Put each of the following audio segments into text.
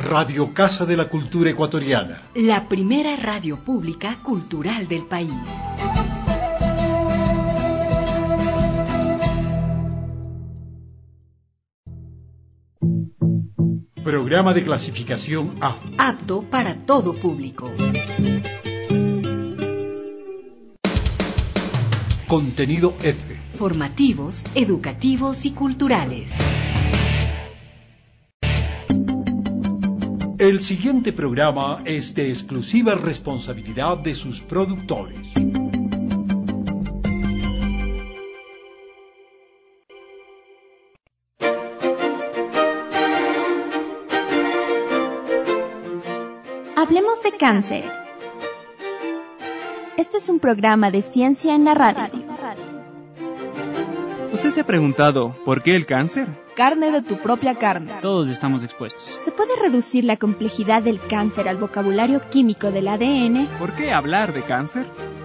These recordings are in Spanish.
Radio Casa de la Cultura Ecuatoriana. La primera radio pública cultural del país. Programa de clasificación A. Apto para todo público. Contenido F. Formativos, educativos y culturales. El siguiente programa es de exclusiva responsabilidad de sus productores. Hablemos de cáncer. Este es un programa de ciencia en la radio. ¿Usted se ha preguntado por qué el cáncer? Carne de tu propia carne. Todos estamos expuestos. ¿Se puede reducir la complejidad del cáncer al vocabulario químico del ADN? ¿Por qué hablar de cáncer?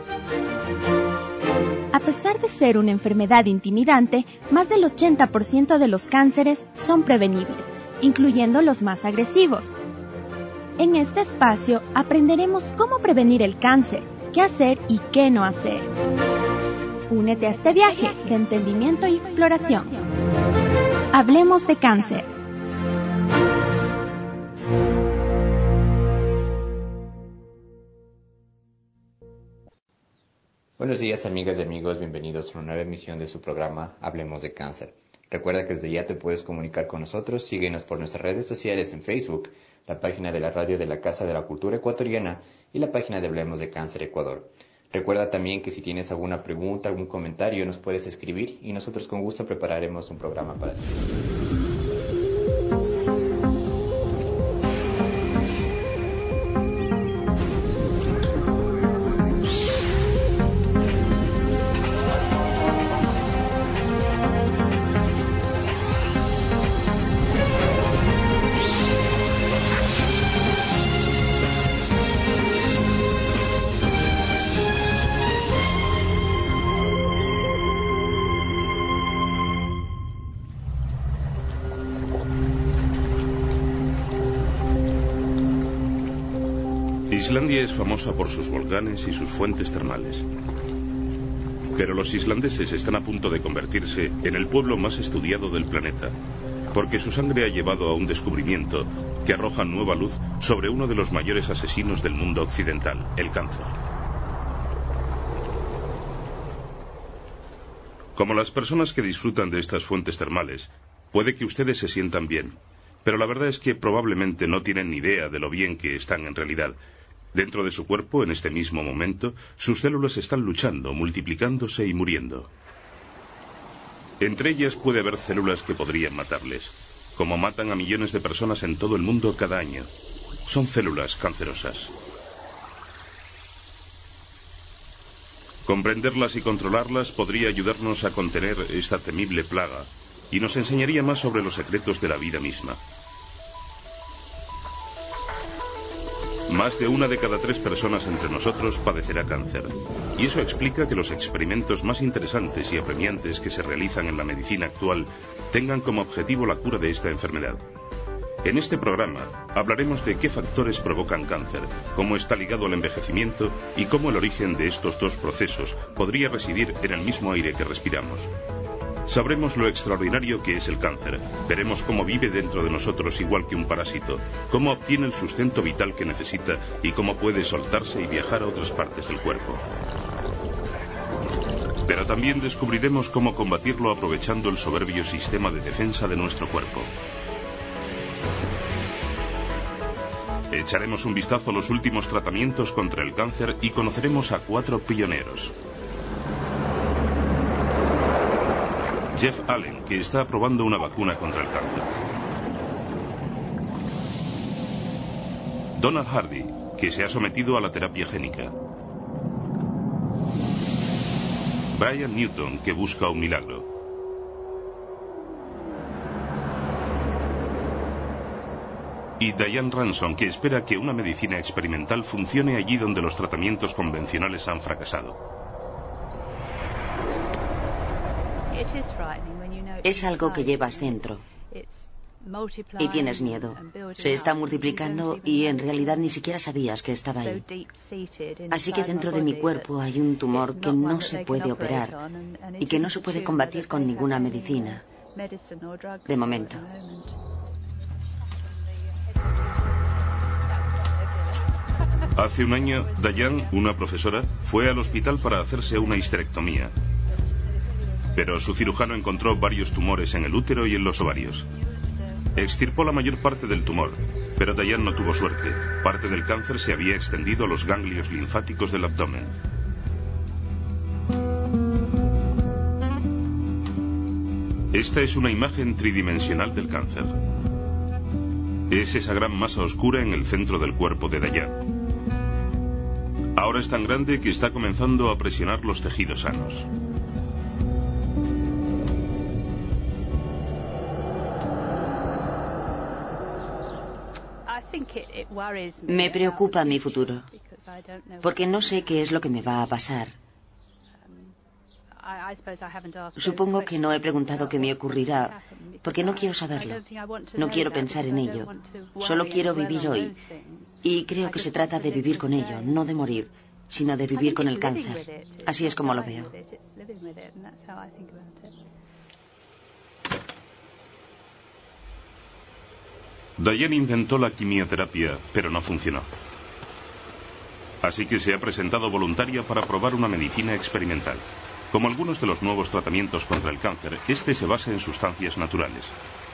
A pesar de ser una enfermedad intimidante, más del 80% de los cánceres son prevenibles, incluyendo los más agresivos. En este espacio aprenderemos cómo prevenir el cáncer, qué hacer y qué no hacer. Únete a este viaje de entendimiento y exploración. Hablemos de cáncer. Buenos días, amigas y amigos, bienvenidos a una nueva emisión de su programa Hablemos de Cáncer. Recuerda que desde ya te puedes comunicar con nosotros, síguenos por nuestras redes sociales en Facebook, la página de la radio de la Casa de la Cultura Ecuatoriana y la página de Hablemos de Cáncer Ecuador. Recuerda también que si tienes alguna pregunta, algún comentario, nos puedes escribir y nosotros con gusto prepararemos un programa para ti. Islandia es famosa por sus volcanes y sus fuentes termales. Pero los islandeses están a punto de convertirse en el pueblo más estudiado del planeta, porque su sangre ha llevado a un descubrimiento que arroja nueva luz sobre uno de los mayores asesinos del mundo occidental, el cáncer. Como las personas que disfrutan de estas fuentes termales, puede que ustedes se sientan bien, pero la verdad es que probablemente no tienen ni idea de lo bien que están en realidad. Dentro de su cuerpo, en este mismo momento, sus células están luchando, multiplicándose y muriendo. Entre ellas puede haber células que podrían matarles, como matan a millones de personas en todo el mundo cada año. Son células cancerosas. Comprenderlas y controlarlas podría ayudarnos a contener esta temible plaga y nos enseñaría más sobre los secretos de la vida misma. Más de 1 de cada 3 personas entre nosotros padecerá cáncer. Y eso explica que los experimentos más interesantes y apremiantes que se realizan en la medicina actual tengan como objetivo la cura de esta enfermedad. En este programa hablaremos de qué factores provocan cáncer, cómo está ligado al envejecimiento y cómo el origen de estos dos procesos podría residir en el mismo aire que respiramos. Sabremos lo extraordinario que es el cáncer, veremos cómo vive dentro de nosotros igual que un parásito, cómo obtiene el sustento vital que necesita y cómo puede soltarse y viajar a otras partes del cuerpo. Pero también descubriremos cómo combatirlo aprovechando el soberbio sistema de defensa de nuestro cuerpo. Echaremos un vistazo a los últimos tratamientos contra el cáncer y conoceremos a 4 pioneros. Jeff Allen, que está probando una vacuna contra el cáncer. Donald Hardy, que se ha sometido a la terapia génica. Brian Newton, que busca un milagro. Y Diane Ransom, que espera que una medicina experimental funcione allí donde los tratamientos convencionales han fracasado. Es algo que llevas dentro. Y tienes miedo. Se está multiplicando y en realidad ni siquiera sabías que estaba ahí. Así que dentro de mi cuerpo hay un tumor que no se puede operar y que no se puede combatir con ninguna medicina. De momento. Hace un año, Diane, una profesora, fue al hospital para hacerse una histerectomía. Pero su cirujano encontró varios tumores en el útero y en los ovarios. Extirpó la mayor parte del tumor, pero Diane no tuvo suerte. Parte del cáncer se había extendido a los ganglios linfáticos del abdomen. Esta es una imagen tridimensional del cáncer. Es esa gran masa oscura en el centro del cuerpo de Diane. Ahora es tan grande que está comenzando a presionar los tejidos sanos. Me preocupa mi futuro, porque no sé qué es lo que me va a pasar. Supongo que no he preguntado qué me ocurrirá, porque no quiero saberlo. No quiero pensar en ello. Solo quiero vivir hoy. Y creo que se trata de vivir con ello, no de morir, sino de vivir con el cáncer. Así es como lo veo. Diane intentó la quimioterapia, pero no funcionó. Así que se ha presentado voluntaria para probar una medicina experimental. Como algunos de los nuevos tratamientos contra el cáncer, este se basa en sustancias naturales.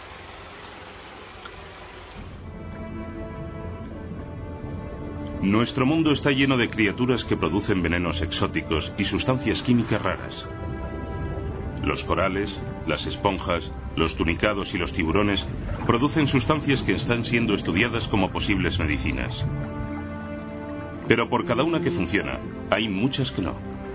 Nuestro mundo está lleno de criaturas que producen venenos exóticos y sustancias químicas raras. Los corales, las esponjas, los tunicados y los tiburones producen sustancias que están siendo estudiadas como posibles medicinas. Pero por cada una que funciona, hay muchas que no.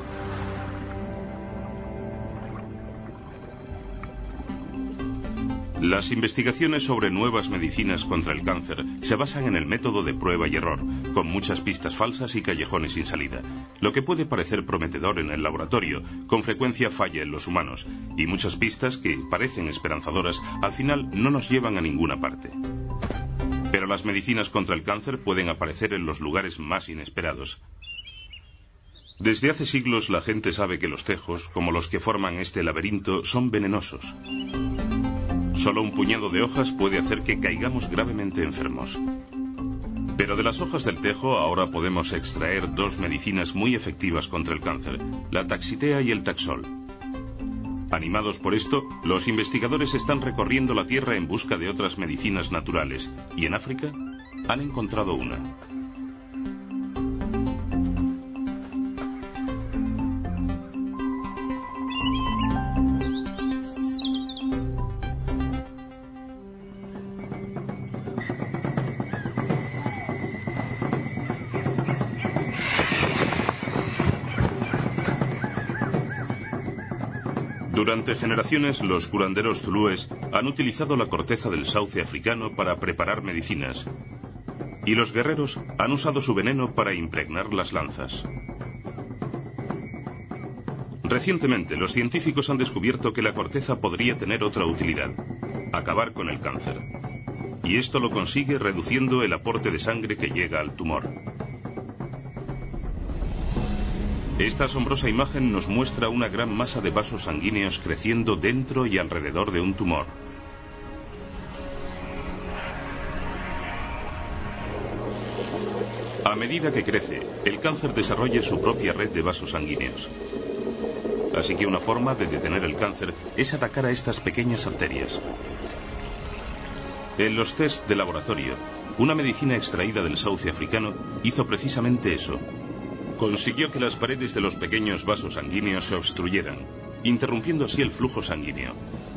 Las investigaciones sobre nuevas medicinas contra el cáncer se basan en el método de prueba y error, con muchas pistas falsas y callejones sin salida. Lo que puede parecer prometedor en el laboratorio, con frecuencia falla en los humanos, y muchas pistas que parecen esperanzadoras, al final no nos llevan a ninguna parte. Pero las medicinas contra el cáncer pueden aparecer en los lugares más inesperados. Desde hace siglos la gente sabe que los tejos, como los que forman este laberinto, son venenosos. Solo un puñado de hojas puede hacer que caigamos gravemente enfermos. Pero de las hojas del tejo ahora podemos extraer dos medicinas muy efectivas contra el cáncer, la taxitea y el taxol. Animados por esto, los investigadores están recorriendo la Tierra en busca de otras medicinas naturales, y en África han encontrado una. Durante generaciones, los curanderos zulúes han utilizado la corteza del sauce africano para preparar medicinas, y los guerreros han usado su veneno para impregnar las lanzas. Recientemente, los científicos han descubierto que la corteza podría tener otra utilidad: acabar con el cáncer. Y esto lo consigue reduciendo el aporte de sangre que llega al tumor. Esta asombrosa imagen nos muestra una gran masa de vasos sanguíneos creciendo dentro y alrededor de un tumor. A medida que crece, el cáncer desarrolla su propia red de vasos sanguíneos. Así que una forma de detener el cáncer es atacar a estas pequeñas arterias. En los test de laboratorio, una medicina extraída del sauce africano hizo precisamente eso. Consiguió que las paredes de los pequeños vasos sanguíneos se obstruyeran, interrumpiendo así el flujo sanguíneo.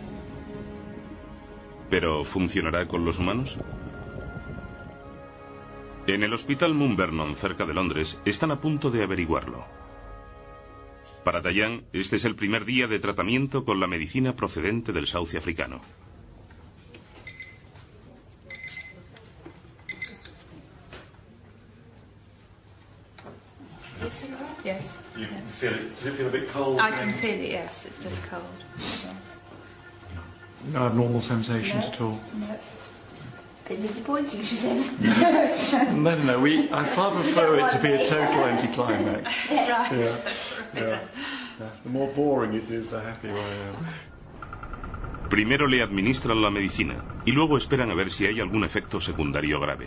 ¿Pero funcionará con los humanos? En el hospital Mount Vernon, cerca de Londres, están a punto de averiguarlo. Para Diane, este es el primer día de tratamiento con la medicina procedente del sauce africano. Yes. You can feel it. Does it feel a bit cold? I can feel it, yes. It's just cold. Yes. No abnormal sensations at all. No. A bit disappointing, she says. No. I far prefer it to be a total anticlimax. Right. Yeah. The more boring it is, the happier I am. Primero le administran la medicina y luego esperan a ver si hay algún efecto secundario grave.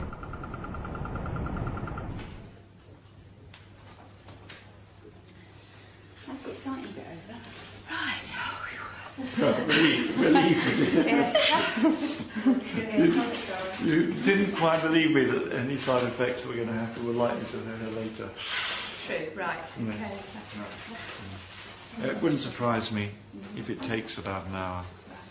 That's exciting bit over. You didn't quite believe me that any side effects were likely to occur later. True, right. No. Okay. No. It wouldn't surprise me if it takes about an hour.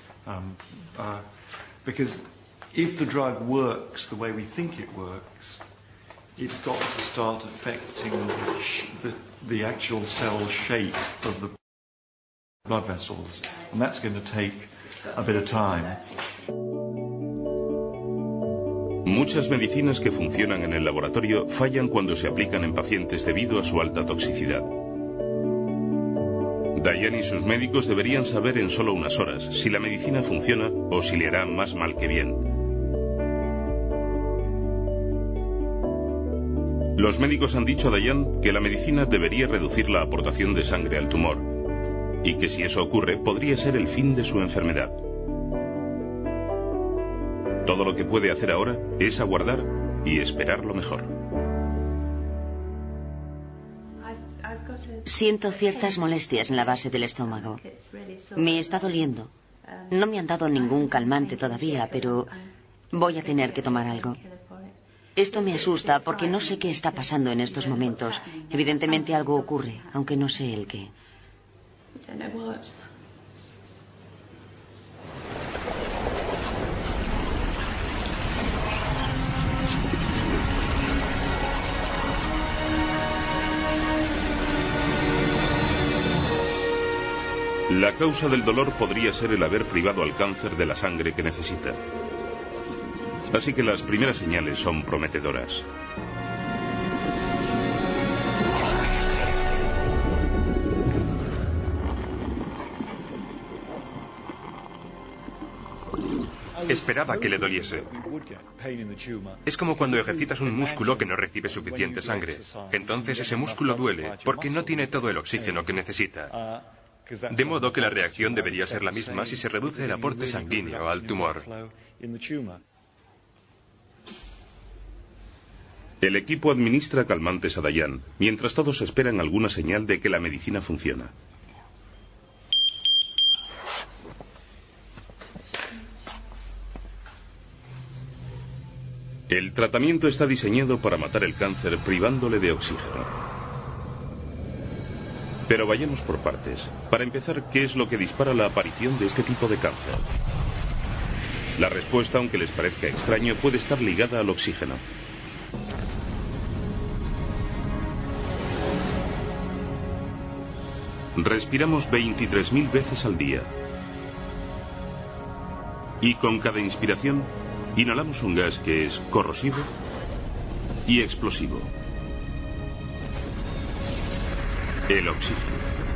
Because if the drug works the way we think it works, it's got to start affecting the actual cell shape of the blood vessels, and that's going to take a bit of time. Muchas medicinas que funcionan en el laboratorio fallan cuando se aplican en pacientes debido a su alta toxicidad. Diane y sus médicos deberían saber en solo unas horas si la medicina funciona o si le hará más mal que bien. Los médicos han dicho a Diane que la medicina debería reducir la aportación de sangre al tumor y que si eso ocurre podría ser el fin de su enfermedad. Todo lo que puede hacer ahora es aguardar y esperar lo mejor. Siento ciertas molestias en la base del estómago. Me está doliendo. No me han dado ningún calmante todavía, pero voy a tener que tomar algo. Esto me asusta porque no sé qué está pasando en estos momentos. Evidentemente algo ocurre, aunque no sé el qué. La causa del dolor podría ser el haber privado al cáncer de la sangre que necesita. Así que las primeras señales son prometedoras. Esperaba que le doliese. Es como cuando ejercitas un músculo que no recibe suficiente sangre. Entonces ese músculo duele porque no tiene todo el oxígeno que necesita. De modo que la reacción debería ser la misma si se reduce el aporte sanguíneo al tumor. El equipo administra calmantes a Diane, mientras todos esperan alguna señal de que la medicina funciona. El tratamiento está diseñado para matar el cáncer privándole de oxígeno. Pero vayamos por partes. Para empezar, ¿qué es lo que dispara la aparición de este tipo de cáncer? La respuesta, aunque les parezca extraño, puede estar ligada al oxígeno. Respiramos 23.000 veces al día. Y con cada inspiración, inhalamos un gas que es corrosivo y explosivo. El oxígeno.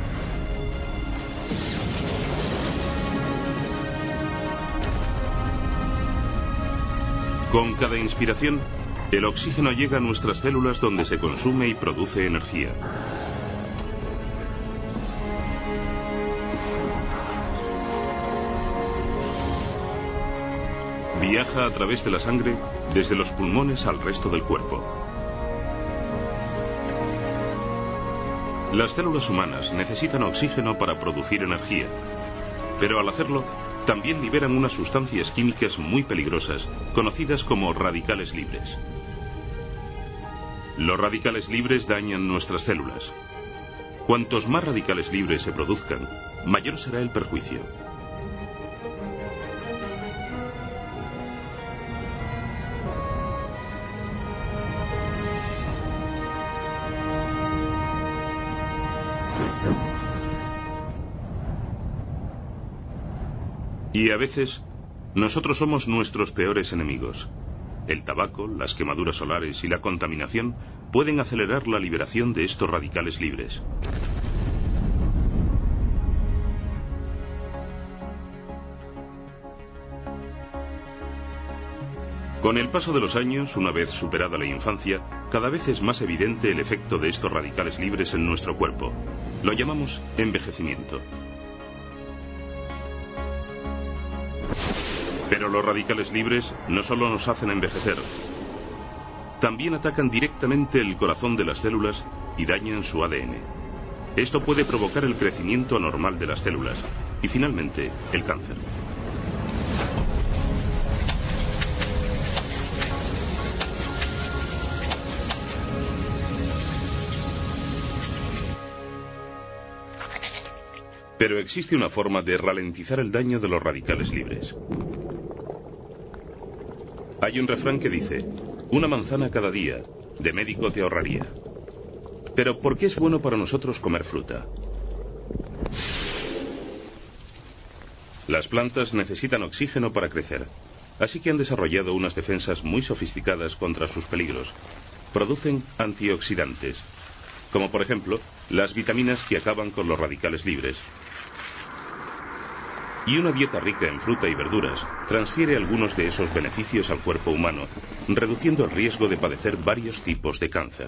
Con cada inspiración, el oxígeno llega a nuestras células donde se consume y produce energía. Viaja a través de la sangre desde los pulmones al resto del cuerpo. Las células humanas necesitan oxígeno para producir energía, pero al hacerlo también liberan unas sustancias químicas muy peligrosas, conocidas como radicales libres. Los radicales libres dañan nuestras células. Cuantos más radicales libres se produzcan, mayor será el perjuicio. Y a veces, nosotros somos nuestros peores enemigos. El tabaco, las quemaduras solares y la contaminación pueden acelerar la liberación de estos radicales libres. Con el paso de los años, una vez superada la infancia, cada vez es más evidente el efecto de estos radicales libres en nuestro cuerpo. Lo llamamos envejecimiento. Pero los radicales libres no solo nos hacen envejecer, también atacan directamente el corazón de las células y dañan su ADN. Esto puede provocar el crecimiento anormal de las células y finalmente el cáncer. Pero existe una forma de ralentizar el daño de los radicales libres. Hay un refrán que dice: una manzana cada día, de médico te ahorraría. Pero ¿por qué es bueno para nosotros comer fruta? Las plantas necesitan oxígeno para crecer, así que han desarrollado unas defensas muy sofisticadas contra sus peligros. Producen antioxidantes, como por ejemplo las vitaminas que acaban con los radicales libres. Y una dieta rica en fruta y verduras transfiere algunos de esos beneficios al cuerpo humano, reduciendo el riesgo de padecer varios tipos de cáncer.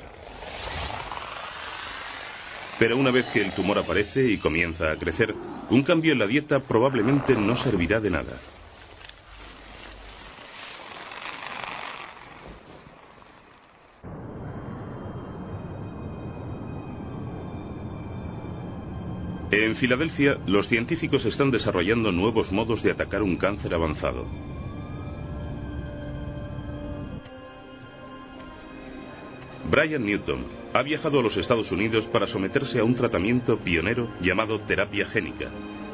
Pero una vez que el tumor aparece y comienza a crecer, un cambio en la dieta probablemente no servirá de nada. En Filadelfia, los científicos están desarrollando nuevos modos de atacar un cáncer avanzado. Brian Newton ha viajado a los Estados Unidos para someterse a un tratamiento pionero llamado terapia génica.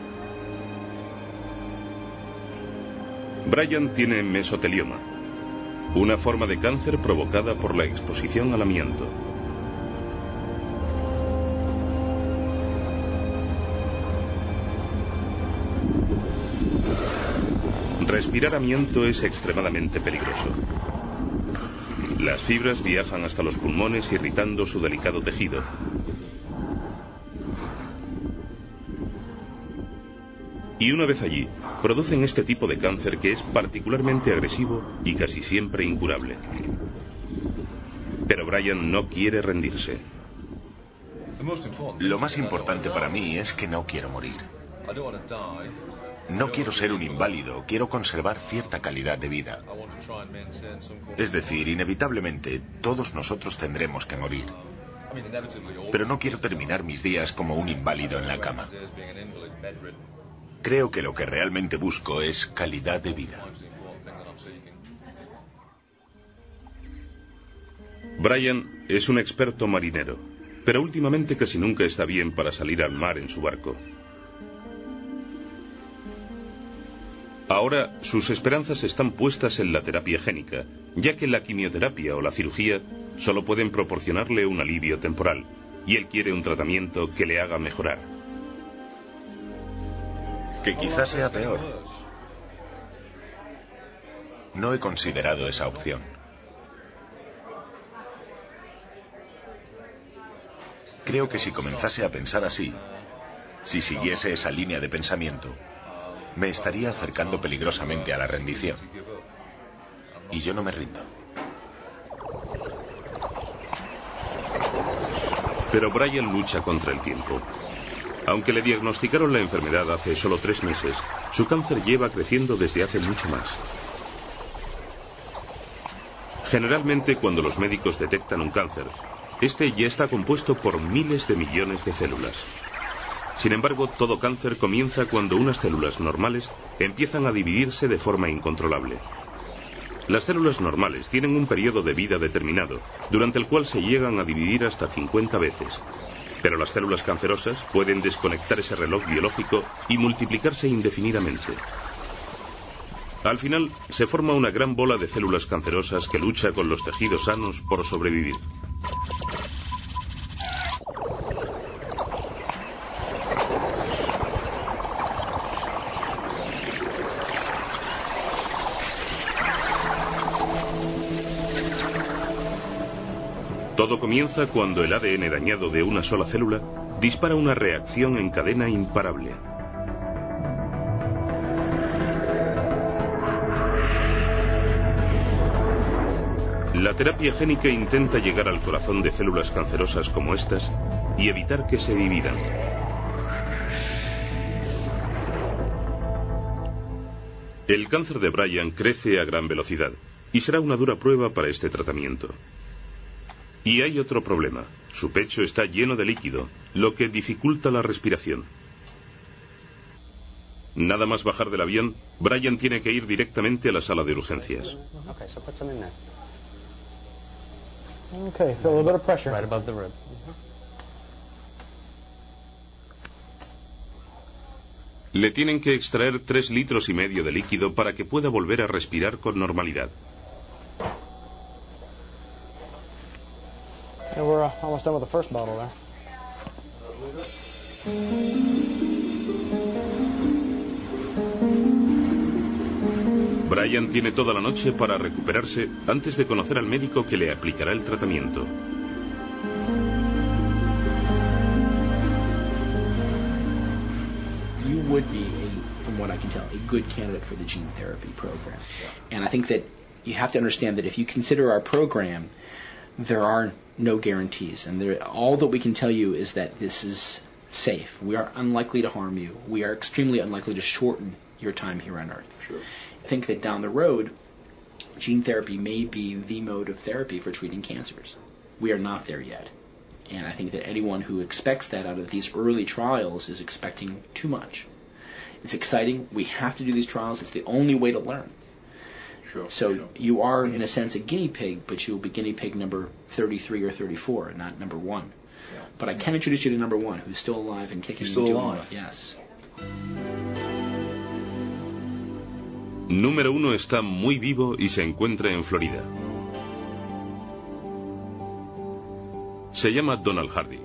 Brian tiene mesotelioma, una forma de cáncer provocada por la exposición al amianto. Respirar amianto es extremadamente peligroso. Las fibras viajan hasta los pulmones irritando su delicado tejido. Y una vez allí, producen este tipo de cáncer que es particularmente agresivo y casi siempre incurable. Pero Brian no quiere rendirse. Lo más importante para mí es que no quiero morir. No quiero ser un inválido, quiero conservar cierta calidad de vida. Es decir, inevitablemente, todos nosotros tendremos que morir. Pero no quiero terminar mis días como un inválido en la cama. Creo que lo que realmente busco es calidad de vida. Brian es un experto marinero, pero últimamente casi nunca está bien para salir al mar en su barco. Ahora sus esperanzas están puestas en la terapia génica, ya que la quimioterapia o la cirugía solo pueden proporcionarle un alivio temporal, y él quiere un tratamiento que le haga mejorar. Que quizás sea peor. No he considerado esa opción. Creo que si comenzase a pensar así, si siguiese esa línea de pensamiento, me estaría acercando peligrosamente a la rendición. Y yo no me rindo. Pero Brian lucha contra el tiempo. Aunque le diagnosticaron la enfermedad hace solo 3 meses, su cáncer lleva creciendo desde hace mucho más. Generalmente, cuando los médicos detectan un cáncer, este ya está compuesto por miles de millones de células. Sin embargo, todo cáncer comienza cuando unas células normales empiezan a dividirse de forma incontrolable. Las células normales tienen un periodo de vida determinado, durante el cual se llegan a dividir hasta 50 veces. Pero las células cancerosas pueden desconectar ese reloj biológico y multiplicarse indefinidamente. Al final, se forma una gran bola de células cancerosas que lucha con los tejidos sanos por sobrevivir. Todo comienza cuando el ADN dañado de una sola célula dispara una reacción en cadena imparable. La terapia génica intenta llegar al corazón de células cancerosas como estas y evitar que se dividan. El cáncer de Brian crece a gran velocidad y será una dura prueba para este tratamiento. Y hay otro problema. Su pecho está lleno de líquido, lo que dificulta la respiración. Nada más bajar del avión, Brian tiene que ir directamente a la sala de urgencias. Le tienen que extraer 3,5 litros de líquido para que pueda volver a respirar con normalidad. We're almost done with the first bottle there. Brian tiene toda la noche para recuperarse antes de conocer al médico que le aplicará el tratamiento. You would be, from what I can tell, a good candidate for the gene therapy program. And I think that you have to understand that if you consider our program, there are no guarantees, and all that we can tell you is that this is safe. We are unlikely to harm you. We are extremely unlikely to shorten your time here on Earth. Sure. I think that down the road, gene therapy may be the mode of therapy for treating cancers. We are not there yet. And I think that anyone who expects that out of these early trials is expecting too much. It's exciting. We have to do these trials. It's the only way to learn. So you are, in a sense, a guinea pig, but you'll be guinea pig number 33 or 34, not number 1. But I can introduce you to number 1, who's still alive and kicking. He's still alive. Yes. Número 1 está muy vivo y se encuentra en Florida. Se llama Donald Hardy.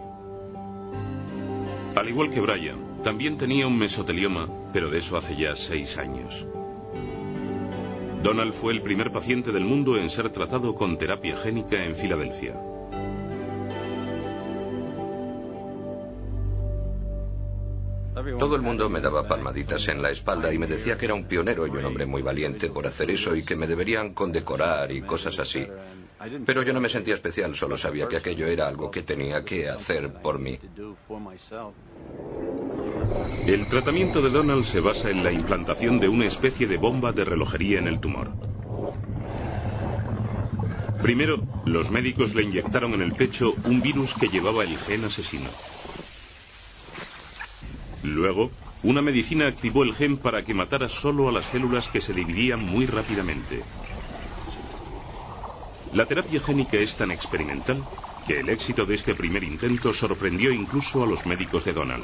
Al igual que Brian, también tenía un mesotelioma, pero de eso hace ya 6 años. Donald fue el primer paciente del mundo en ser tratado con terapia génica en Filadelfia. Todo el mundo me daba palmaditas en la espalda y me decía que era un pionero y un hombre muy valiente por hacer eso y que me deberían condecorar y cosas así. Pero yo no me sentía especial, solo sabía que aquello era algo que tenía que hacer por mí. El tratamiento de Donald se basa en la implantación de una especie de bomba de relojería en el tumor. Primero, los médicos le inyectaron en el pecho un virus que llevaba el gen asesino. Luego, una medicina activó el gen para que matara solo a las células que se dividían muy rápidamente. La terapia génica es tan experimental que el éxito de este primer intento sorprendió incluso a los médicos de Donald.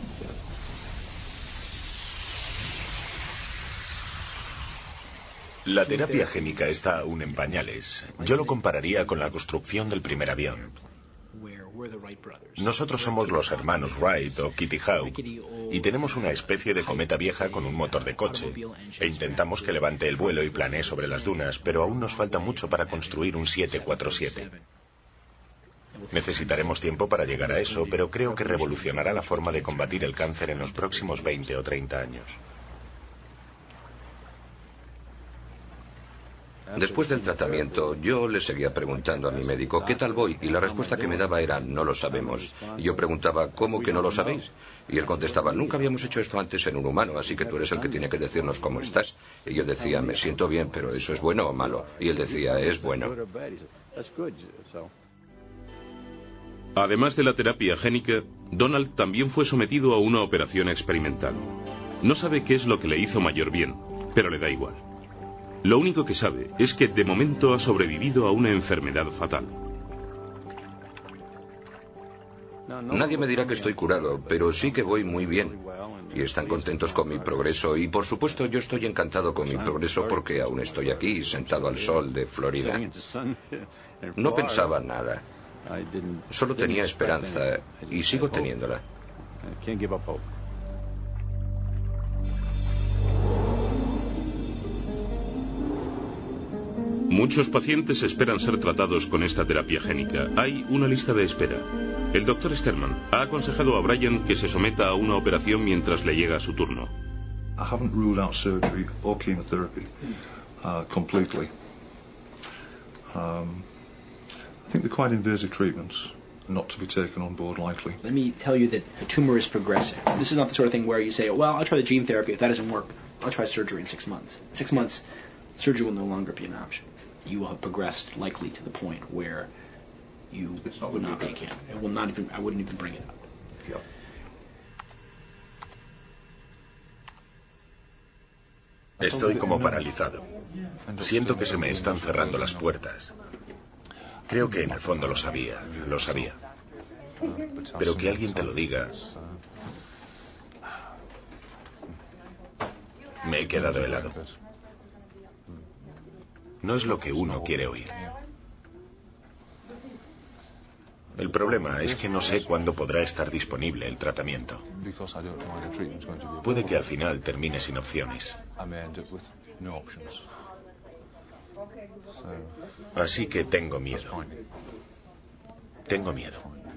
La terapia génica está aún en pañales. Yo lo compararía con la construcción del primer avión. Nosotros somos los hermanos Wright o Kitty Hawk y tenemos una especie de cometa vieja con un motor de coche e intentamos que levante el vuelo y planee sobre las dunas, pero aún nos falta mucho para construir un 747. Necesitaremos tiempo para llegar a eso, pero creo que revolucionará la forma de combatir el cáncer en los próximos 20 o 30 años. Después del tratamiento, yo le seguía preguntando a mi médico, ¿qué tal voy? Y la respuesta que me daba era, no lo sabemos. Y yo preguntaba, ¿cómo que no lo sabéis? Y él contestaba, nunca habíamos hecho esto antes en un humano, así que tú eres el que tiene que decirnos cómo estás. Y yo decía, me siento bien, pero ¿eso es bueno o malo? Y él decía, es bueno. Además de la terapia génica, Donald también fue sometido a una operación experimental. No sabe qué es lo que le hizo mayor bien, pero le da igual. Lo único que sabe es que de momento ha sobrevivido a una enfermedad fatal. Nadie me dirá que estoy curado, pero sí que voy muy bien. Y están contentos con mi progreso y por supuesto yo estoy encantado con mi progreso porque aún estoy aquí, sentado al sol de Florida. No pensaba nada. Solo tenía esperanza y sigo teniéndola. Muchos pacientes esperan ser tratados con esta terapia génica. Hay una lista de espera. El Dr. Sterman ha aconsejado a Brian que se someta a una operación mientras le llega su turno. I haven't ruled out surgery or chemotherapy completely. I think they're quite invasive treatments, not to be taken on board lightly. Let me tell you that a tumor is progressive. This is not the sort of thing where you say, well, I'll try the gene therapy. If that doesn't work, I'll try surgery in 6 months. In 6 months, surgery will no longer be an option. You will have progressed likely to the point where you would not be a candidate. It will not even, I wouldn't even bring it up. Yeah. Estoy como paralizado. Siento que se me están cerrando las puertas. Creo que en el fondo lo sabía. Pero que alguien te lo diga... Me he quedado helado. No es lo que uno quiere oír. El problema es que no sé cuándo podrá estar disponible el tratamiento. Puede que al final termine sin opciones. Así que tengo miedo. Tengo miedo.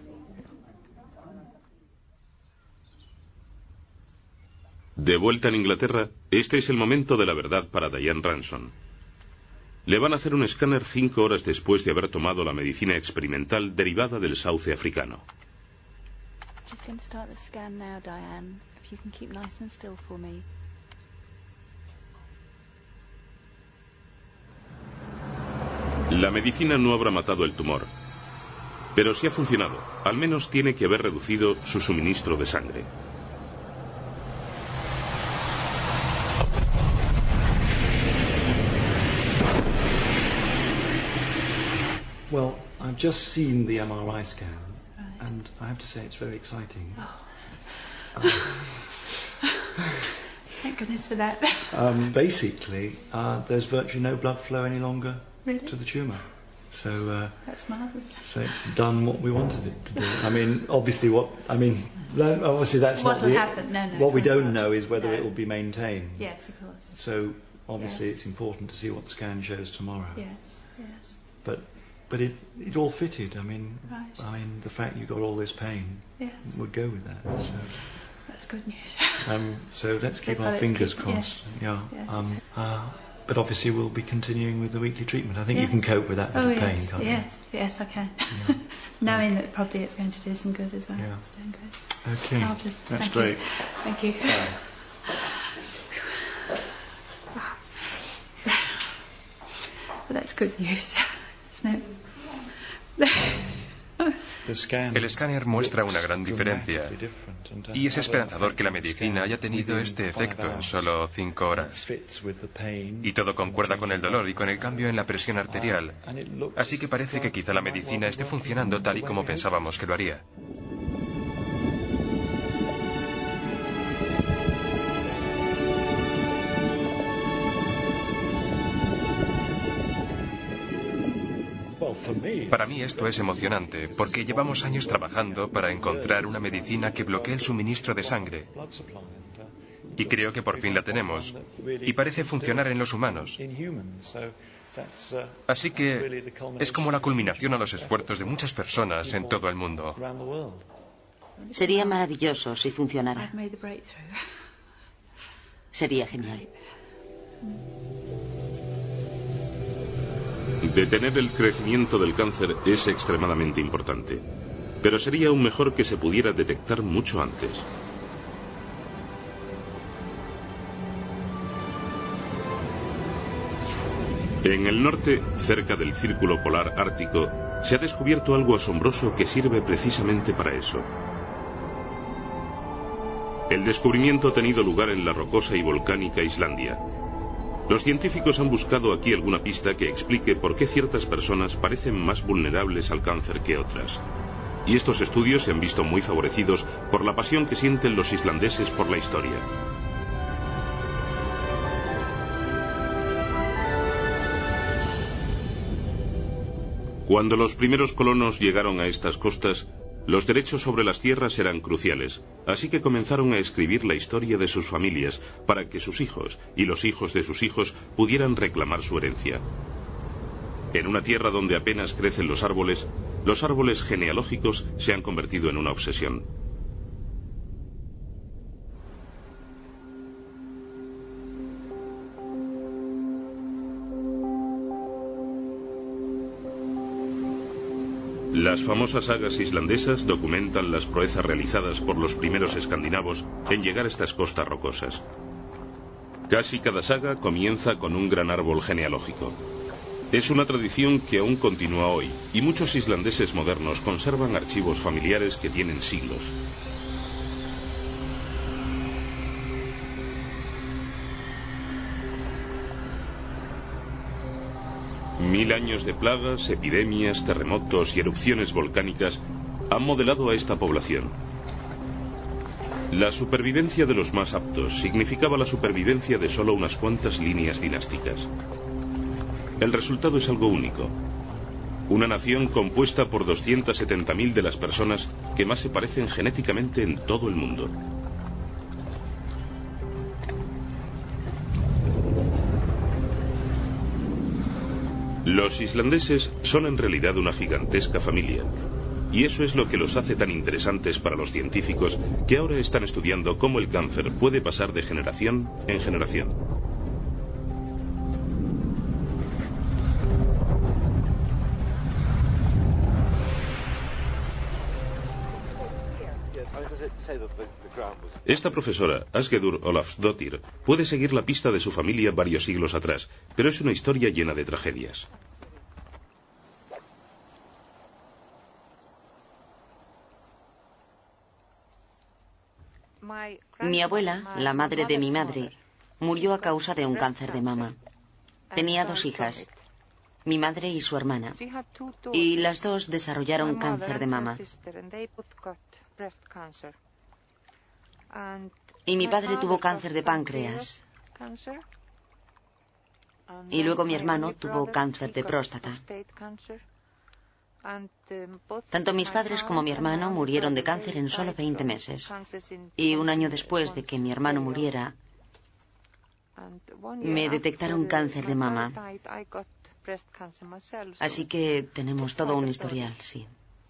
De vuelta en Inglaterra, este es el momento de la verdad para Diane Ransom. Le van a hacer un escáner 5 horas después de haber tomado la medicina experimental derivada del sauce africano. La medicina no habrá matado el tumor, pero si ha funcionado, al menos tiene que haber reducido su suministro de sangre. Well, I've just seen the MRI scan, and I have to say it's very exciting. Thank goodness for that. Basically, there's virtually no blood flow any longer to the tumour. So that's marvellous. So it's done what we wanted it to do. I mean, obviously that's what not will happen. No, what we don't know is whether it will be maintained. Yes, of course. So obviously it's important to see what the scan shows tomorrow. Yes. But it all fitted. I mean, the fact you got all this pain would go with that. So that's good news. So let's keep our fingers crossed. Yes. Yeah. Yes, but obviously we'll be continuing with the weekly treatment. I think you can cope with that bit of pain, can't you? Yes, I can. Yeah. Knowing that probably it's going to do some good as well. Yeah. It's doing good. Okay. Marvellous. That's great. Thank you. Well, that's good news, isn't it? El escáner muestra una gran diferencia y es esperanzador que la medicina haya tenido este efecto en solo 5 horas. Y todo concuerda con el dolor y con el cambio en la presión arterial, así que parece que quizá la medicina esté funcionando tal y como pensábamos que lo haría. Para mí esto es emocionante, porque llevamos años trabajando para encontrar una medicina que bloquee el suministro de sangre. Y creo que por fin la tenemos. Y parece funcionar en los humanos. Así que es como la culminación a los esfuerzos de muchas personas en todo el mundo. Sería maravilloso si funcionara. Sería genial. Detener el crecimiento del cáncer es extremadamente importante, pero sería aún mejor que se pudiera detectar mucho antes. En el norte, cerca del Círculo Polar Ártico, se ha descubierto algo asombroso que sirve precisamente para eso. El descubrimiento ha tenido lugar en la rocosa y volcánica Islandia. Los científicos han buscado aquí alguna pista que explique por qué ciertas personas parecen más vulnerables al cáncer que otras. Y estos estudios se han visto muy favorecidos por la pasión que sienten los islandeses por la historia. Cuando los primeros colonos llegaron a estas costas, los derechos sobre las tierras eran cruciales, así que comenzaron a escribir la historia de sus familias para que sus hijos y los hijos de sus hijos pudieran reclamar su herencia. En una tierra donde apenas crecen los árboles genealógicos se han convertido en una obsesión. Las famosas sagas islandesas documentan las proezas realizadas por los primeros escandinavos en llegar a estas costas rocosas. Casi cada saga comienza con un gran árbol genealógico. Es una tradición que aún continúa hoy, y muchos islandeses modernos conservan archivos familiares que tienen siglos. Mil años de plagas, epidemias, terremotos y erupciones volcánicas han modelado a esta población. La supervivencia de los más aptos significaba la supervivencia de solo unas cuantas líneas dinásticas. El resultado es algo único. Una nación compuesta por 270.000 de las personas que más se parecen genéticamente en todo el mundo. Los islandeses son en realidad una gigantesca familia, y eso es lo que los hace tan interesantes para los científicos que ahora están estudiando cómo el cáncer puede pasar de generación en generación. Esta profesora, Asgedur Olafsdóttir, puede seguir la pista de su familia varios siglos atrás, pero es una historia llena de tragedias. Mi abuela, la madre de mi madre, murió a causa de un cáncer de mama. Tenía 2 hijas, mi madre y su hermana, y las 2 desarrollaron cáncer de mama. Y mi padre tuvo cáncer de páncreas. Y luego mi hermano tuvo cáncer de próstata. Tanto mis padres como mi hermano murieron de cáncer en solo 20 meses. Y un año después de que mi hermano muriera, me detectaron cáncer de mama. Así que tenemos todo un historial, sí.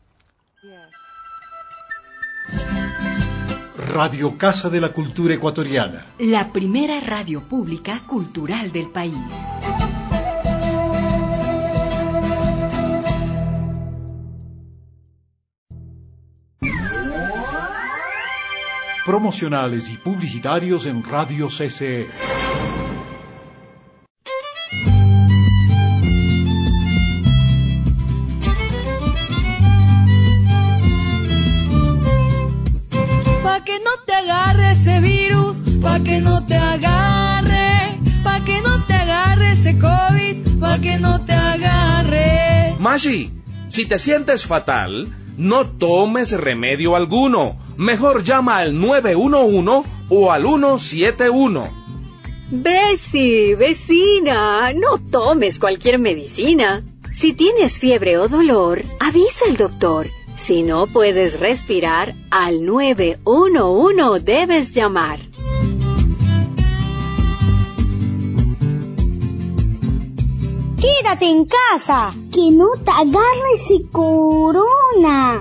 Radio Casa de la Cultura Ecuatoriana. La primera radio pública cultural del país. Promocionales y publicitarios en Radio CCE. Pa' que no te agarre ese virus, pa' que no te agarre, pa' que no te agarre ese COVID, pa' que no te agarre. Mashi, si te sientes fatal, no tomes remedio alguno. Mejor llama al 911 o al 171. Besi, vecina, no tomes cualquier medicina. Si tienes fiebre o dolor, avisa al doctor. Si no puedes respirar, al 911 debes llamar. Quédate en casa, que no te agarre ese corona.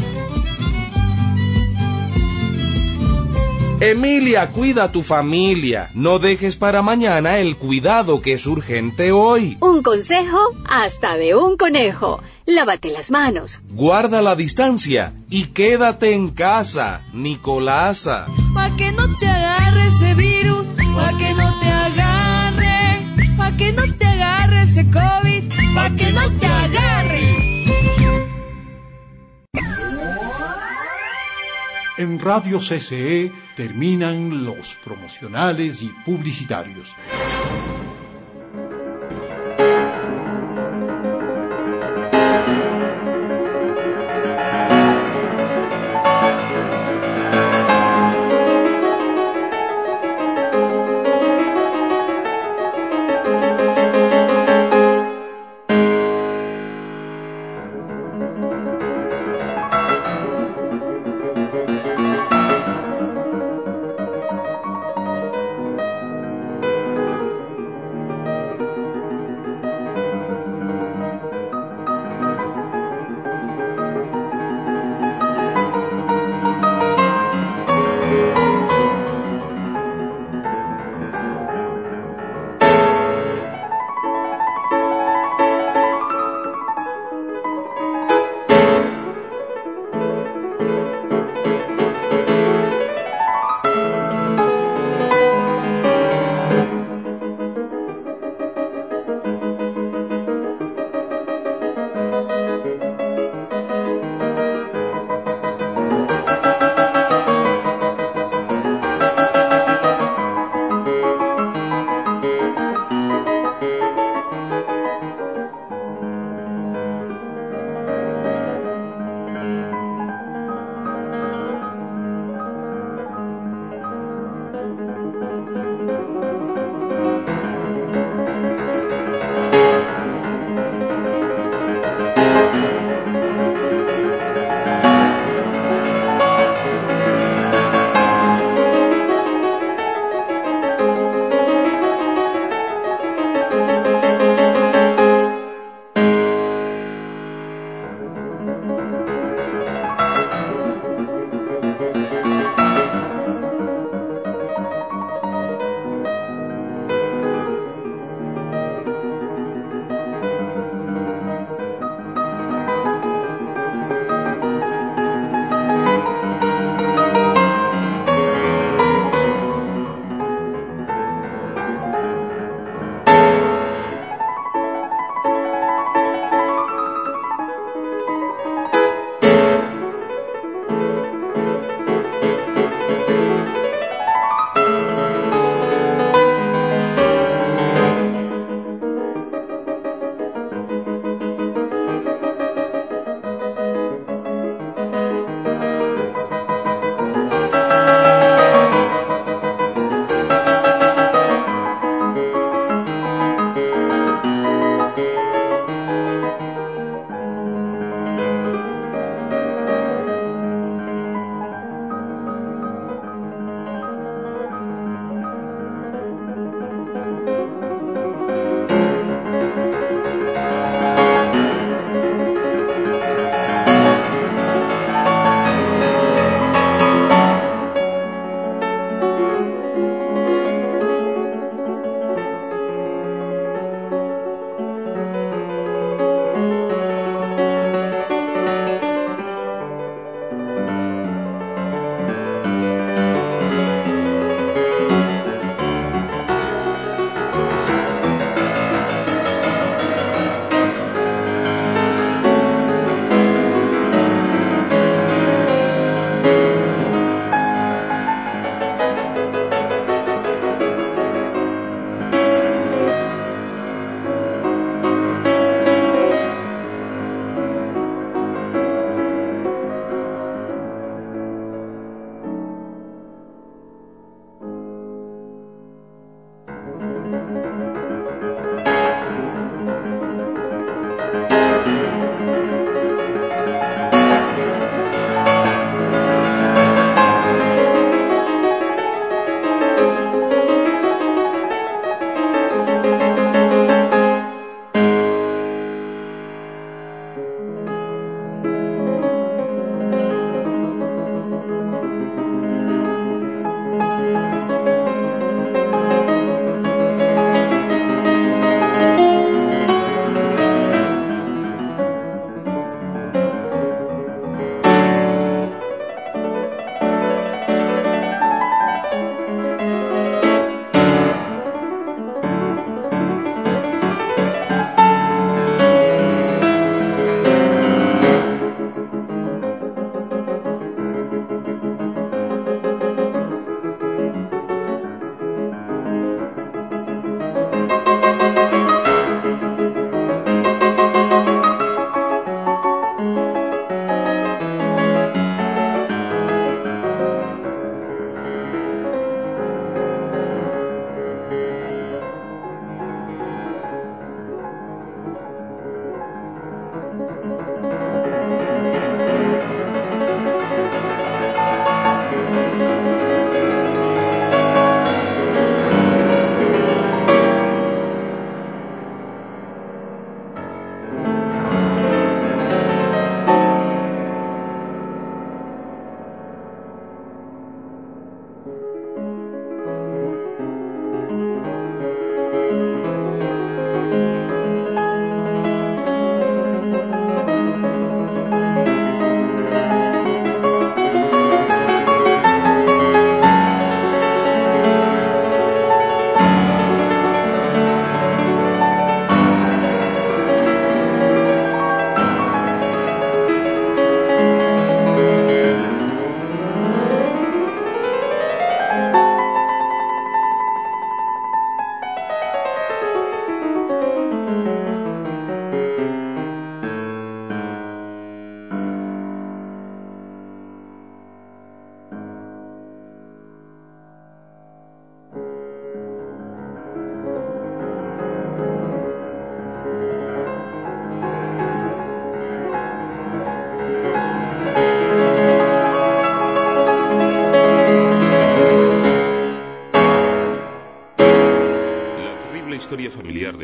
Emilia, cuida a tu familia. No dejes para mañana el cuidado que es urgente hoy. Un consejo hasta de un conejo. Lávate las manos. Guarda la distancia y quédate en casa, Nicolasa. Pa' que no te agarre ese virus, pa' que no te agarre, pa' que no te agarre ese COVID, pa' que no te agarre. En Radio CCE terminan los promocionales y publicitarios.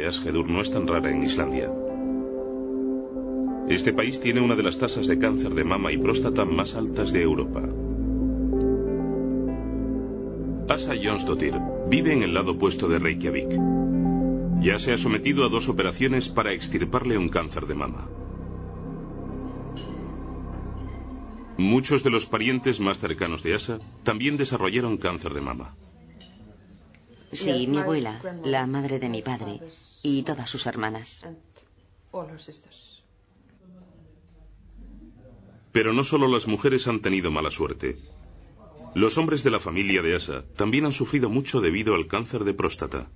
de Askedur no es tan rara en Islandia. Este país tiene una de las tasas de cáncer de mama y próstata más altas de Europa. Asa Jonsdottir vive en el lado opuesto de Reykjavik. Ya se ha sometido a 2 operaciones para extirparle un cáncer de mama. Muchos de los parientes más cercanos de Asa también desarrollaron cáncer de mama. Sí, mi abuela, la madre de mi padre, y todas sus hermanas. Pero no solo las mujeres han tenido mala suerte. Los hombres de la familia de Asa también han sufrido mucho debido al cáncer de próstata.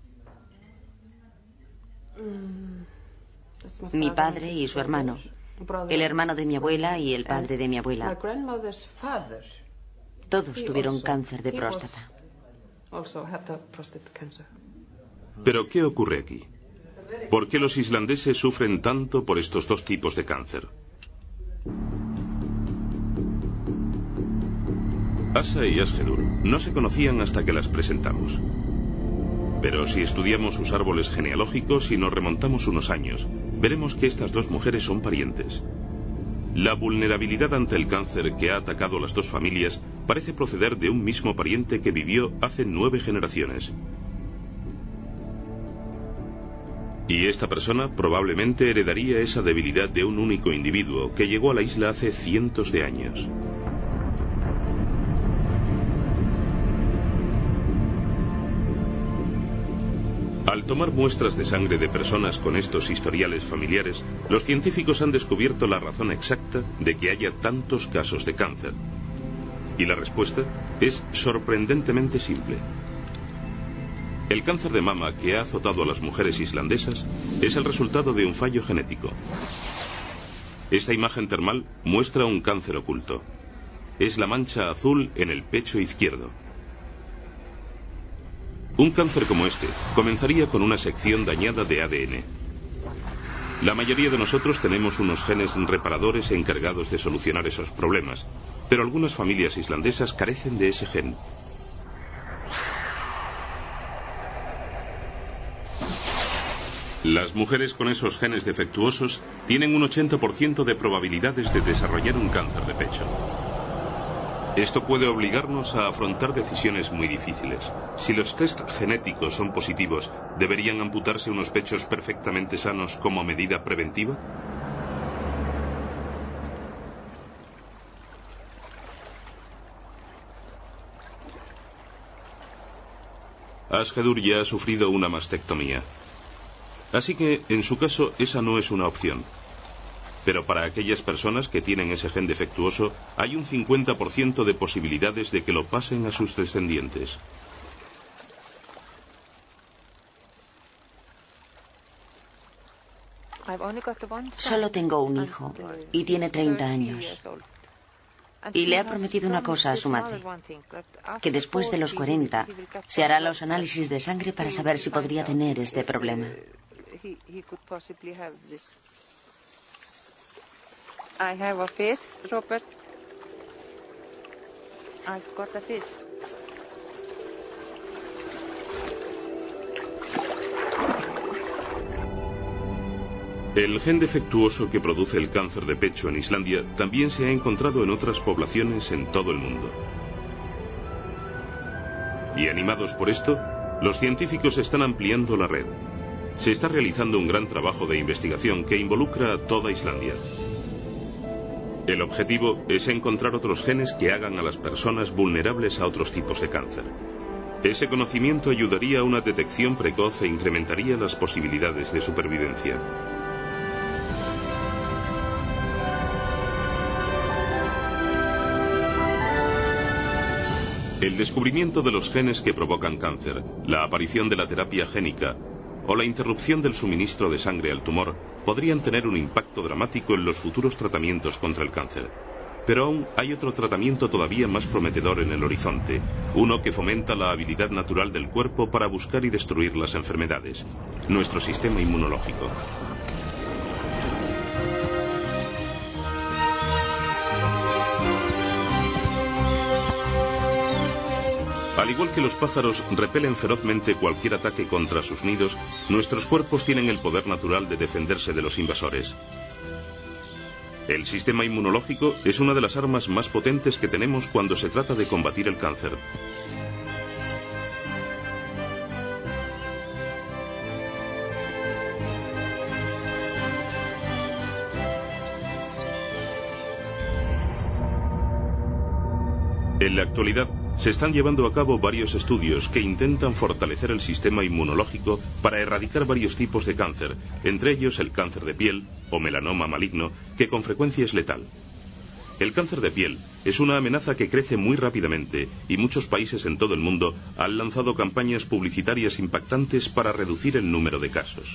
Mi padre y su hermano. El hermano de mi abuela y el padre de mi abuela. Todos tuvieron cáncer de próstata. Pero ¿qué ocurre aquí? ¿Por qué los islandeses sufren tanto por estos 2 tipos de cáncer? Asa y Askedur no se conocían hasta que las presentamos. Pero si estudiamos sus árboles genealógicos y nos remontamos unos años, veremos que estas 2 mujeres son parientes. La vulnerabilidad ante el cáncer que ha atacado a las 2 familias parece proceder de un mismo pariente que vivió hace 9 generaciones. Y esta persona probablemente heredaría esa debilidad de un único individuo que llegó a la isla hace cientos de años. Al tomar muestras de sangre de personas con estos historiales familiares, los científicos han descubierto la razón exacta de que haya tantos casos de cáncer. Y la respuesta es sorprendentemente simple. El cáncer de mama que ha azotado a las mujeres islandesas es el resultado de un fallo genético. Esta imagen termal muestra un cáncer oculto. Es la mancha azul en el pecho izquierdo. Un cáncer como este comenzaría con una sección dañada de ADN. La mayoría de nosotros tenemos unos genes reparadores encargados de solucionar esos problemas, pero algunas familias islandesas carecen de ese gen. Las mujeres con esos genes defectuosos tienen un 80% de probabilidades de desarrollar un cáncer de pecho. Esto puede obligarnos a afrontar decisiones muy difíciles. Si los test genéticos son positivos, ¿deberían amputarse unos pechos perfectamente sanos como medida preventiva? Askedur ya ha sufrido una mastectomía. Así que, en su caso, esa no es una opción. Pero para aquellas personas que tienen ese gen defectuoso, hay un 50% de posibilidades de que lo pasen a sus descendientes. Solo tengo un hijo y tiene 30 años. Y le ha prometido una cosa a su madre, que después de los 40 se hará los análisis de sangre para saber si podría tener este problema. I have a fish, Robert. I've got a fish. El gen defectuoso que produce el cáncer de pecho en Islandia también se ha encontrado en otras poblaciones en todo el mundo. Y animados por esto, los científicos están ampliando la red. Se está realizando un gran trabajo de investigación que involucra a toda Islandia. El objetivo es encontrar otros genes que hagan a las personas vulnerables a otros tipos de cáncer. Ese conocimiento ayudaría a una detección precoz e incrementaría las posibilidades de supervivencia. El descubrimiento de los genes que provocan cáncer, la aparición de la terapia génica o la interrupción del suministro de sangre al tumor podrían tener un impacto dramático en los futuros tratamientos contra el cáncer. Pero aún hay otro tratamiento todavía más prometedor en el horizonte, uno que fomenta la habilidad natural del cuerpo para buscar y destruir las enfermedades, nuestro sistema inmunológico. Al igual que los pájaros repelen ferozmente cualquier ataque contra sus nidos, nuestros cuerpos tienen el poder natural de defenderse de los invasores. El sistema inmunológico es una de las armas más potentes que tenemos cuando se trata de combatir el cáncer. En la actualidad, se están llevando a cabo varios estudios que intentan fortalecer el sistema inmunológico para erradicar varios tipos de cáncer, entre ellos el cáncer de piel o melanoma maligno, que con frecuencia es letal. El cáncer de piel es una amenaza que crece muy rápidamente y muchos países en todo el mundo han lanzado campañas publicitarias impactantes para reducir el número de casos.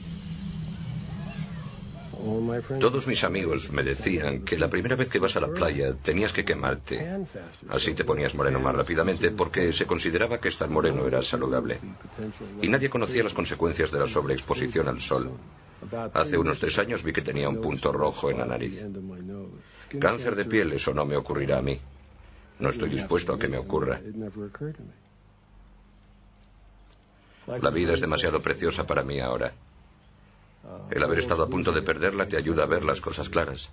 Todos mis amigos me decían que la primera vez que vas a la playa tenías que quemarte. Así te ponías moreno más rápidamente porque se consideraba que estar moreno era saludable. Y nadie conocía las consecuencias de la sobreexposición al sol. Hace unos 3 años vi que tenía un punto rojo en la nariz. Cáncer de piel, eso no me ocurrirá a mí. No estoy dispuesto a que me ocurra. La vida es demasiado preciosa para mí ahora. El haber estado a punto de perderla te ayuda a ver las cosas claras.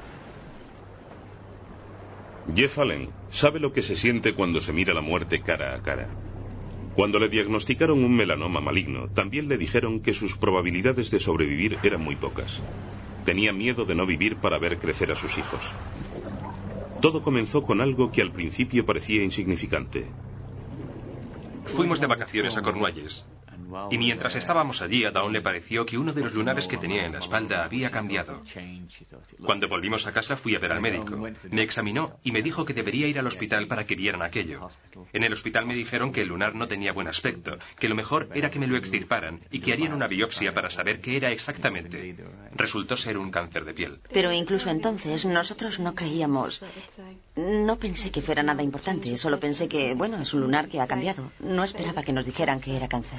Jeff Allen sabe lo que se siente cuando se mira la muerte cara a cara. Cuando le diagnosticaron un melanoma maligno, también le dijeron que sus probabilidades de sobrevivir eran muy pocas. Tenía miedo de no vivir para ver crecer a sus hijos. Todo comenzó con algo que al principio parecía insignificante. Fuimos de vacaciones a Cornualles. Y mientras estábamos allí, a Dawn le pareció que uno de los lunares que tenía en la espalda había cambiado. Cuando volvimos a casa fui a ver al médico. Me examinó y me dijo que debería ir al hospital para que vieran aquello. En el hospital me dijeron que el lunar no tenía buen aspecto, que lo mejor era que me lo extirparan y que harían una biopsia para saber qué era exactamente. Resultó ser un cáncer de piel. Pero incluso entonces nosotros no creíamos... No pensé que fuera nada importante, solo pensé que, bueno, es un lunar que ha cambiado. No esperaba que nos dijeran que era cáncer.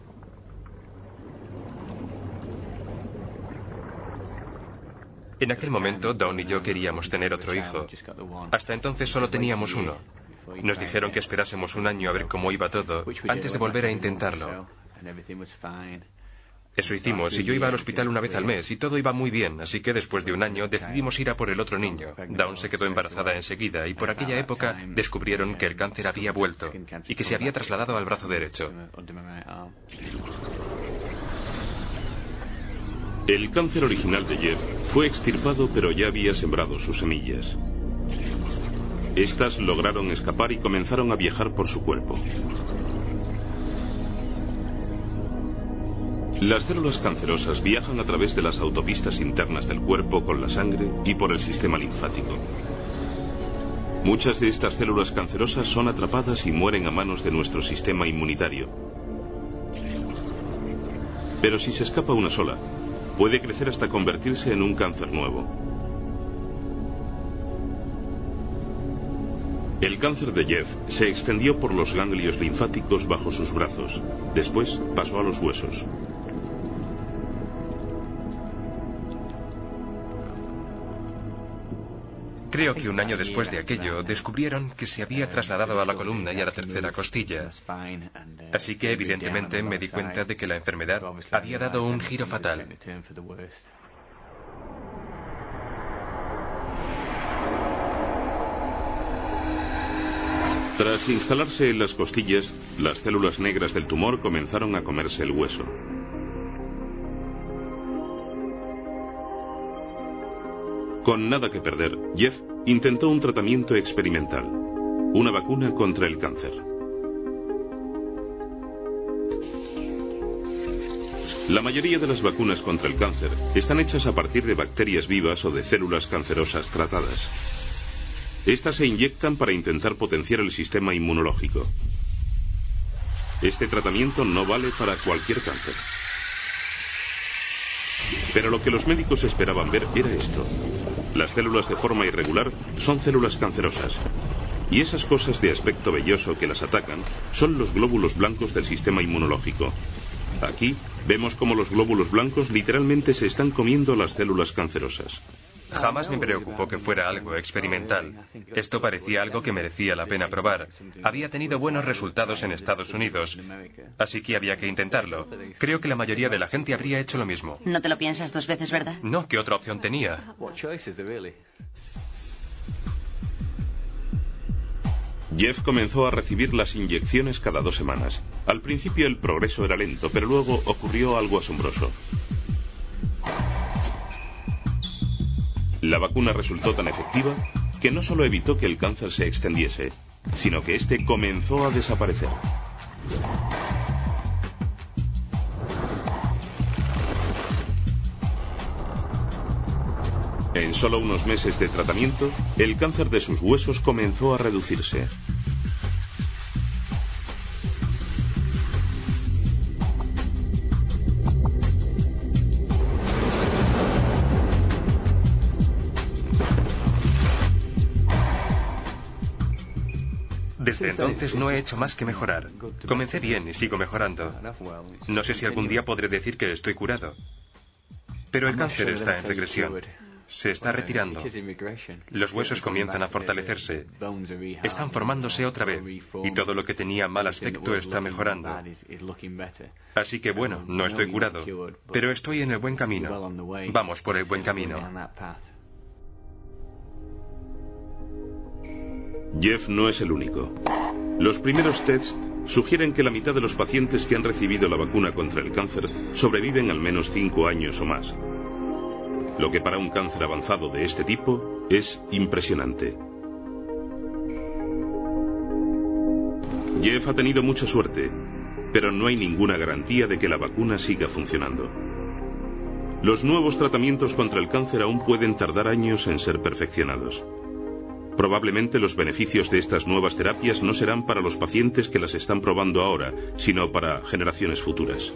En aquel momento, Dawn y yo queríamos tener otro hijo. Hasta entonces solo teníamos uno. Nos dijeron que esperásemos un año a ver cómo iba todo, antes de volver a intentarlo. Eso hicimos, y yo iba al hospital una vez al mes, y todo iba muy bien, así que después de un año decidimos ir a por el otro niño. Dawn se quedó embarazada enseguida, y por aquella época descubrieron que el cáncer había vuelto, y que se había trasladado al brazo derecho. El cáncer original de Jeff fue extirpado, pero ya había sembrado sus semillas. Estas lograron escapar y comenzaron a viajar por su cuerpo. Las células cancerosas viajan a través de las autopistas internas del cuerpo con la sangre y por el sistema linfático. Muchas de estas células cancerosas son atrapadas y mueren a manos de nuestro sistema inmunitario. Pero si se escapa una sola, puede crecer hasta convertirse en un cáncer nuevo. El cáncer de Jeff se extendió por los ganglios linfáticos bajo sus brazos. Después pasó a los huesos. Creo que un año después de aquello descubrieron que se había trasladado a la columna y a la tercera costilla. Así que evidentemente me di cuenta de que la enfermedad había dado un giro fatal. Tras instalarse en las costillas, las células negras del tumor comenzaron a comerse el hueso. Con nada que perder, Jeff intentó un tratamiento experimental, una vacuna contra el cáncer. La mayoría de las vacunas contra el cáncer están hechas a partir de bacterias vivas o de células cancerosas tratadas. Estas se inyectan para intentar potenciar el sistema inmunológico. Este tratamiento no vale para cualquier cáncer. Pero lo que los médicos esperaban ver era esto. Las células de forma irregular son células cancerosas. Y esas cosas de aspecto velloso que las atacan son los glóbulos blancos del sistema inmunológico. Aquí vemos cómo los glóbulos blancos literalmente se están comiendo las células cancerosas. Jamás me preocupó que fuera algo experimental. Esto parecía algo que merecía la pena probar. Había tenido buenos resultados en Estados Unidos, así que había que intentarlo. Creo que la mayoría de la gente habría hecho lo mismo. No te lo piensas dos veces, ¿verdad? No, ¿qué otra opción tenía? Jeff comenzó a recibir las inyecciones cada 2 semanas. Al principio el progreso era lento, pero luego ocurrió algo asombroso. La vacuna resultó tan efectiva que no solo evitó que el cáncer se extendiese, sino que éste comenzó a desaparecer. En solo unos meses de tratamiento, el cáncer de sus huesos comenzó a reducirse. Desde entonces no he hecho más que mejorar. Comencé bien y sigo mejorando. No sé si algún día podré decir que estoy curado. Pero el cáncer está en regresión. Se está retirando. Los huesos comienzan a fortalecerse. Están formándose otra vez. Y todo lo que tenía mal aspecto está mejorando. Así que bueno, no estoy curado. Pero estoy en el buen camino. Vamos por el buen camino. Jeff no es el único. Los primeros tests sugieren que la mitad de los pacientes que han recibido la vacuna contra el cáncer sobreviven al menos 5 años o más. Lo que para un cáncer avanzado de este tipo es impresionante. Jeff ha tenido mucha suerte, pero no hay ninguna garantía de que la vacuna siga funcionando. Los nuevos tratamientos contra el cáncer aún pueden tardar años en ser perfeccionados. Probablemente los beneficios de estas nuevas terapias no serán para los pacientes que las están probando ahora, sino para generaciones futuras.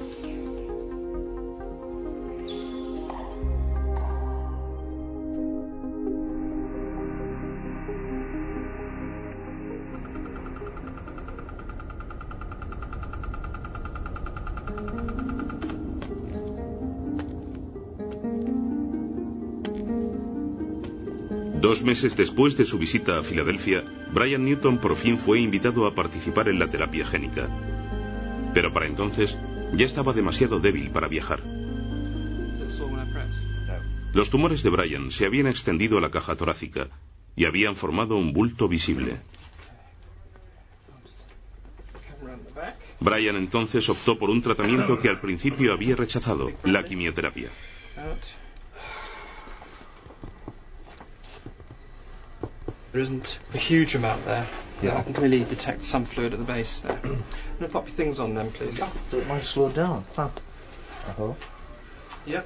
Dos meses después de su visita a Filadelfia, Brian Newton por fin fue invitado a participar en la terapia génica. Pero para entonces ya estaba demasiado débil para viajar. Los tumores de Brian se habían extendido a la caja torácica y habían formado un bulto visible. Brian entonces optó por un tratamiento que al principio había rechazado, la quimioterapia. There isn't a huge amount there. Yeah, I can clearly detect some fluid at the base there. I'm going to pop your things on then, please. So it might slow down. Huh? Yep.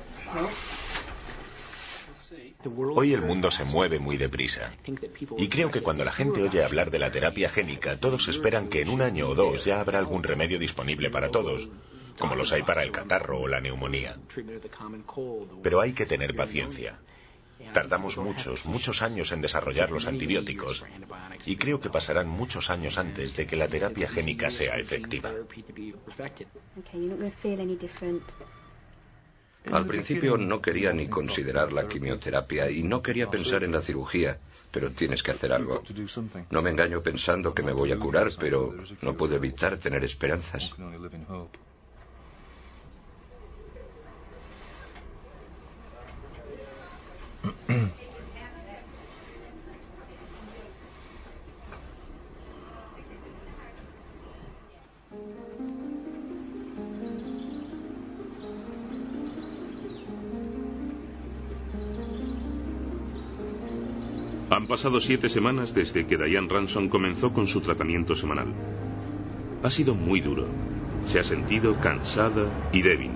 Hoy el mundo se mueve muy deprisa. Y creo que cuando la gente oye hablar de la terapia génica, todos esperan que en 1 año o 2 ya habrá algún remedio disponible para todos, como los hay para el catarro o la neumonía. Pero hay que tener paciencia. Tardamos muchos años en desarrollar los antibióticos y creo que pasarán muchos años antes de que la terapia génica sea efectiva. Al principio no quería ni considerar la quimioterapia y no quería pensar en la cirugía, pero tienes que hacer algo. No me engaño pensando que me voy a curar, pero no puedo evitar tener esperanzas. Han pasado 7 semanas desde que Diane Ransom comenzó con su tratamiento semanal. Ha sido muy duro. Se ha sentido cansada y débil.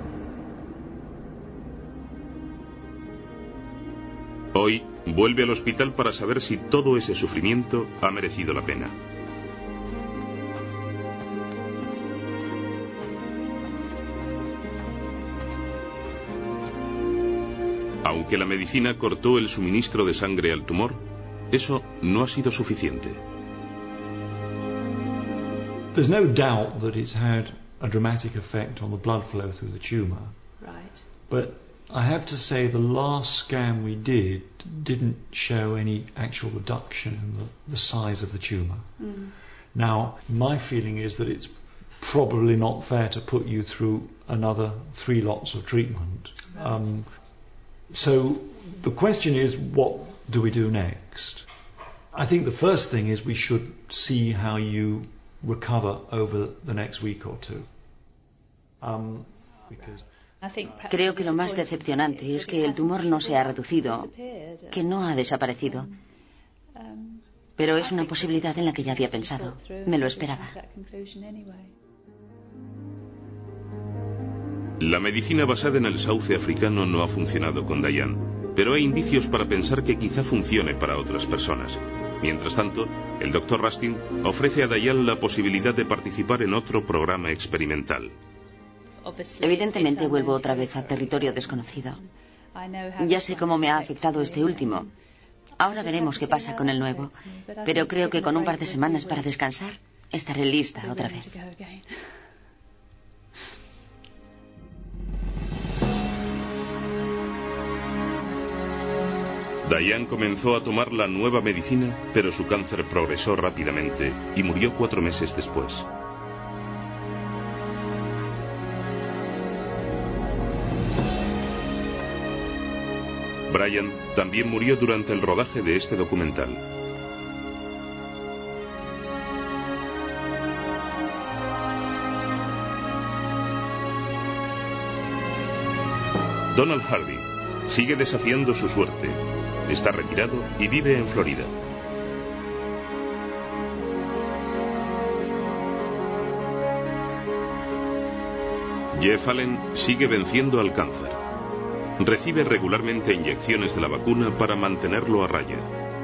Hoy vuelve al hospital para saber si todo ese sufrimiento ha merecido la pena. Aunque la medicina cortó el suministro de sangre al tumor, eso no ha sido suficiente. There's no doubt that it's had a dramatic effect on the blood flow through the tumour. Right. But I have to say the last scan we didn't show any actual reduction in the size of the tumour. Mm. Now, my feeling is that it's probably not fair to put you through another 3 lots of treatment. Right. So the question is, what do we do next? I think the first thing is we should see how you recover over the next week or two. Creo que lo más decepcionante es que el tumor no se ha reducido, que no ha desaparecido. Pero es una posibilidad en la que ya había pensado. Me lo esperaba. La medicina basada en el sauce africano no ha funcionado con Diane, pero hay indicios para pensar que quizá funcione para otras personas. Mientras tanto, el Dr. Rustin ofrece a Diane la posibilidad de participar en otro programa experimental. Evidentemente vuelvo otra vez a territorio desconocido. Ya sé cómo me ha afectado este último. Ahora veremos qué pasa con el nuevo. Pero creo que con un par de semanas para descansar, estaré lista otra vez. Diane comenzó a tomar la nueva medicina, pero su cáncer progresó rápidamente y murió 4 meses después. Brian también murió durante el rodaje de este documental. Donald Hardy sigue desafiando su suerte. Está retirado y vive en Florida. Jeff Allen sigue venciendo al cáncer. Recibe regularmente inyecciones de la vacuna para mantenerlo a raya.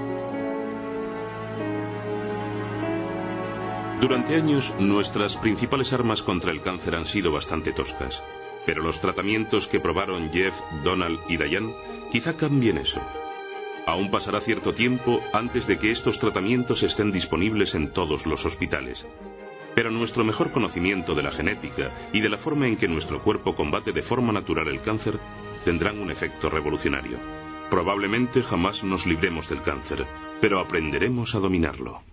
Durante años, nuestras principales armas contra el cáncer han sido bastante toscas. Pero los tratamientos que probaron Jeff, Donald y Diane quizá cambien eso. Aún pasará cierto tiempo antes de que estos tratamientos estén disponibles en todos los hospitales. Pero nuestro mejor conocimiento de la genética y de la forma en que nuestro cuerpo combate de forma natural el cáncer tendrán un efecto revolucionario. Probablemente jamás nos libremos del cáncer, pero aprenderemos a dominarlo.